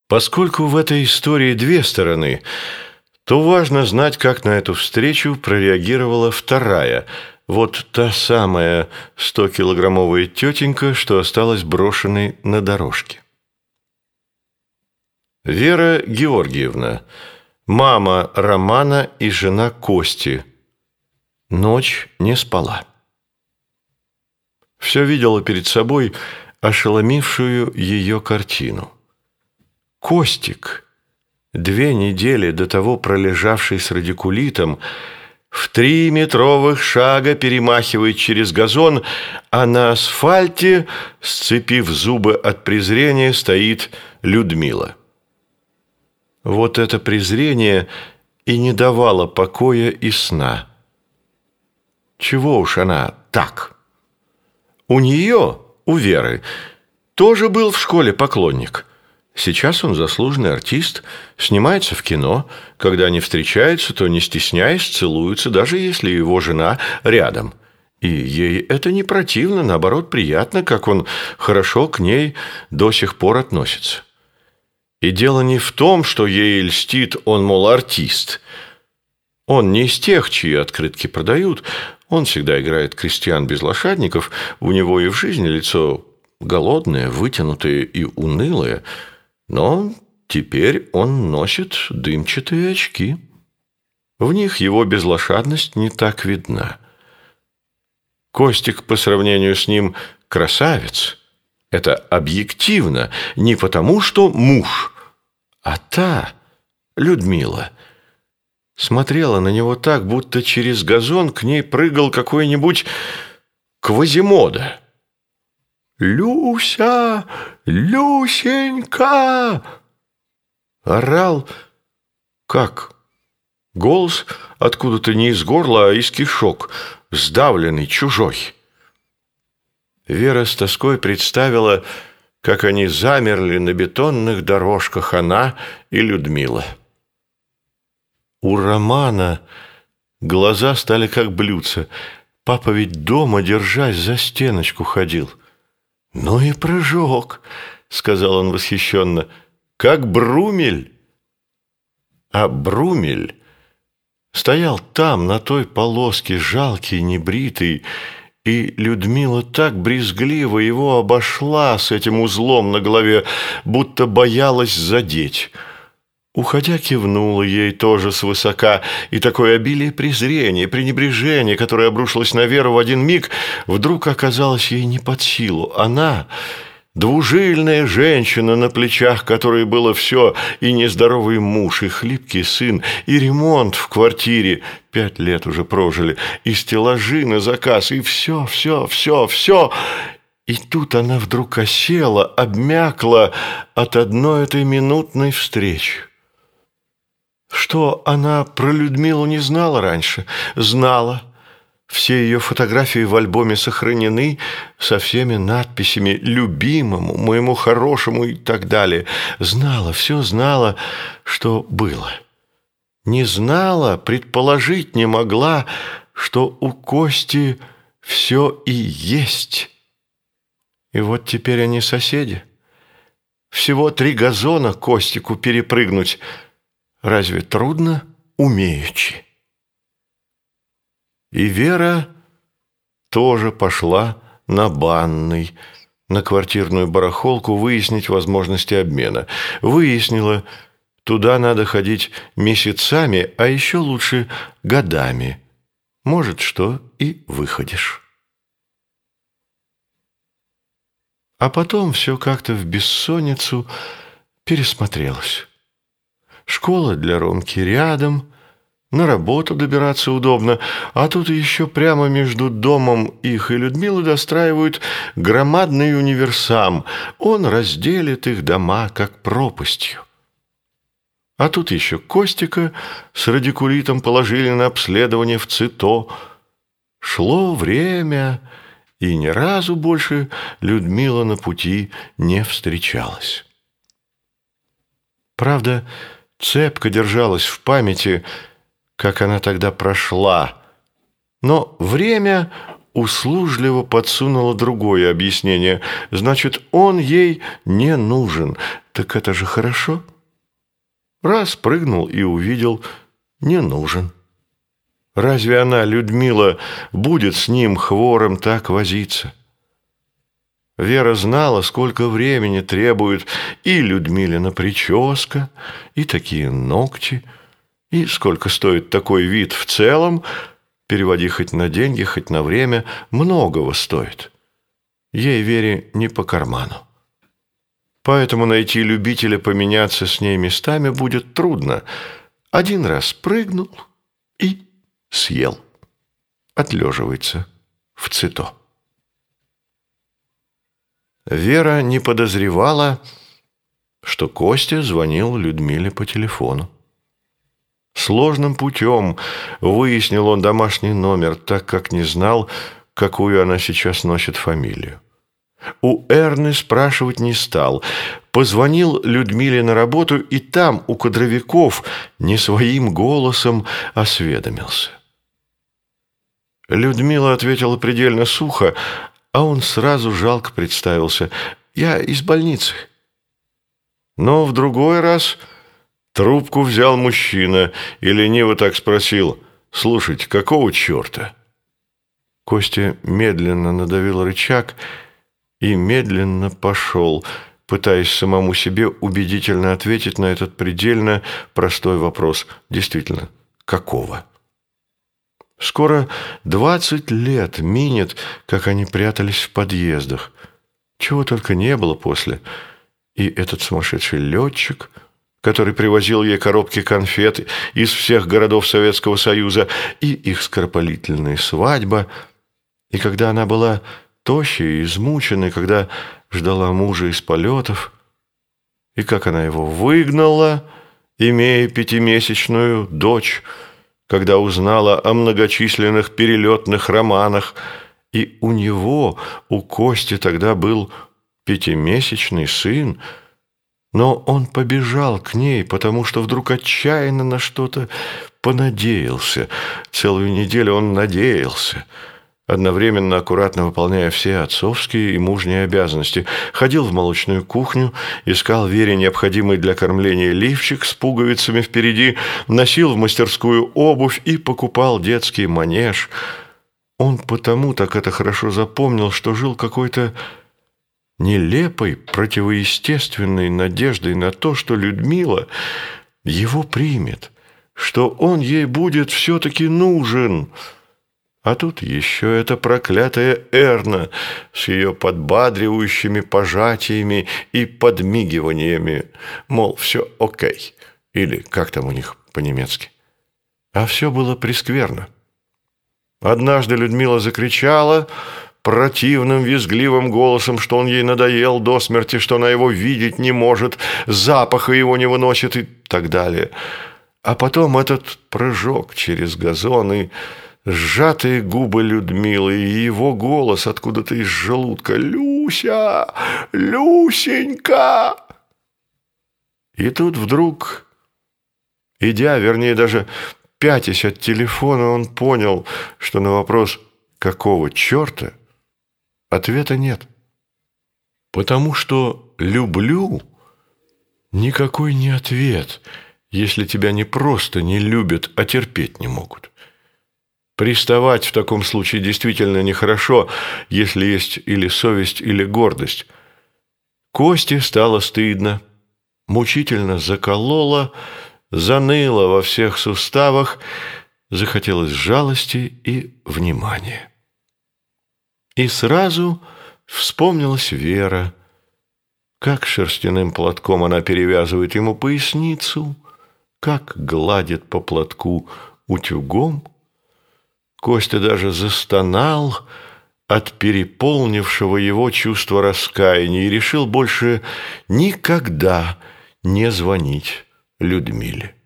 Поскольку в этой истории две стороны, то важно знать, как на эту встречу прореагировала вторая, вот та самая 100-килограммовая тетенька, что осталась брошенной на дорожке. Вера Георгиевна, мама Романа и жена Кости, ночь не спала. Все видела перед собой ошеломившую ее картину. Костик, 2 недели до того пролежавший с радикулитом, в 3 метровых шага перемахивает через газон, а на асфальте, сцепив зубы от презрения, стоит Людмила. Вот это презрение и не давало покоя и сна. Чего уж она так? У нее, у Веры, тоже был в школе поклонник. Сейчас он заслуженный артист, снимается в кино. Когда они встречаются, то, не стесняясь, целуются, даже если его жена рядом. И ей это не противно, наоборот, приятно, как он хорошо к ней до сих пор относится. И дело не в том, что ей льстит он, мол, артист. Он не из тех, чьи открытки продают. Он всегда играет крестьян без лошадников. У него и в жизни лицо голодное, вытянутое и унылое. Но теперь он носит дымчатые очки. В них его безлошадность не так видна. Костик по сравнению с ним красавец. Это объективно, не потому, что муж, а та, Людмила, смотрела на него так, будто через газон к ней прыгал какой-нибудь Квазимода. «Люся! Люсенька!» Орал, как? Голос откуда-то не из горла, а из кишок, сдавленный, чужой. Вера с тоской представила, как они замерли на бетонных дорожках, она и Людмила. У Романа глаза стали как блюдца. Папа ведь дома, держась за стеночку, ходил. «Ну и прыжок», — сказал он восхищенно, — «как Брумель». А Брумель стоял там, на той полоске, жалкий, небритый, и Людмила так брезгливо его обошла с этим узлом на голове, будто боялась задеть. Уходя, кивнула ей тоже свысока, и такое обилие презрения, пренебрежения, которое обрушилось на Веру в один миг, вдруг оказалось ей не под силу. Она, двужильная женщина, на плечах которой было все, и нездоровый муж, и хлипкий сын, и ремонт в квартире, 5 лет уже прожили, и стеллажи на заказ, и все. И тут она вдруг осела, обмякла от одной этой минутной встречи. Что она про Людмилу не знала раньше? Знала. Все ее фотографии в альбоме сохранены со всеми надписями «любимому», «моему хорошему» и так далее. Знала, все знала, что было. Не знала, предположить не могла, что у Кости все и есть. И вот теперь они соседи. Всего 3 газона Костику перепрыгнуть. Разве трудно, умеючи? И Вера тоже пошла на Банный, на квартирную барахолку выяснить возможности обмена. Выяснила, туда надо ходить месяцами, а еще лучше годами. Может, что и выходишь. А потом все как-то в бессонницу пересмотрелось. Школа для Ромки рядом, на работу добираться удобно, а тут еще прямо между домом их и Людмилы достраивают громадный универсам. Он разделит их дома как пропастью. А тут еще Костика с радикулитом положили на обследование в ЦИТО. Шло время, и ни разу больше Людмила на пути не встречалась. Правда, цепко держалась в памяти, как она тогда прошла. Но время услужливо подсунула другое объяснение. Значит, он ей не нужен. Так это же хорошо. Раз прыгнул и увидел, не нужен. Разве она, Людмила, будет с ним, хвором, так возиться? Вера знала, сколько времени требует и Людмилина прическа, и такие ногти, и сколько стоит такой вид в целом, переводи хоть на деньги, хоть на время, многого стоит. Ей, Вере, не по карману. Поэтому найти любителя поменяться с ней местами будет трудно. Один раз прыгнул и съел. Отлеживается в цито. Вера не подозревала, что Костя звонил Людмиле по телефону. Сложным путем выяснил он домашний номер, так как не знал, какую она сейчас носит фамилию. У Эрны спрашивать не стал. Позвонил Людмиле на работу, и там, у кадровиков, не своим голосом осведомился. Людмила ответила предельно сухо, а он сразу жалко представился. «Я из больницы». Но в другой раз трубку взял мужчина и лениво так спросил: «Слушайте, какого черта?» Костя медленно надавил рычаг и медленно пошел, пытаясь самому себе убедительно ответить на этот предельно простой вопрос. Действительно, какого? Скоро 20 лет минет, как они прятались в подъездах. Чего только не было после. И этот сумасшедший летчик, который привозил ей коробки конфет из всех городов Советского Союза, и их скоропалительная свадьба. И когда она была тощей и измученной, когда ждала мужа из полетов, и как она его выгнала, имея 5-месячную дочь, когда узнала о многочисленных перелетных романах, и у него, у Кости, тогда был 5-месячный сын, но он побежал к ней, потому что вдруг отчаянно на что-то понадеялся. Целую неделю он надеялся, одновременно аккуратно выполняя все отцовские и мужние обязанности. Ходил в молочную кухню, искал Вере необходимый для кормления лифчик с пуговицами впереди, носил в мастерскую обувь и покупал детский манеж. Он потому так это хорошо запомнил, что жил какой-то нелепой, противоестественной надеждой на то, что Людмила его примет, что он ей будет все-таки нужен. А тут еще эта проклятая Эрна с ее подбадривающими пожатиями и подмигиваниями, мол, все окей, или как там у них по-немецки. А все было прескверно. Однажды Людмила закричала противным визгливым голосом, что он ей надоел до смерти, что она его видеть не может, запаха его не выносит и так далее. А потом этот прыжок через газон и сжатые губы Людмилы и его голос откуда-то из желудка: «Люся! Люсенька!» И тут вдруг, идя, вернее, даже пятясь от телефона, он понял, что на вопрос «какого черта?» ответа нет. Потому что «люблю» никакой не ответ, если тебя не просто не любят, а терпеть не могут. Приставать в таком случае действительно нехорошо, если есть или совесть, или гордость. Косте стало стыдно, мучительно закололо, заныло во всех суставах, захотелось жалости и внимания. И сразу вспомнилась Вера, как шерстяным платком она перевязывает ему поясницу, как гладит по платку утюгом. Костя даже застонал от переполнившего его чувства раскаяния и решил больше никогда не звонить Людмиле.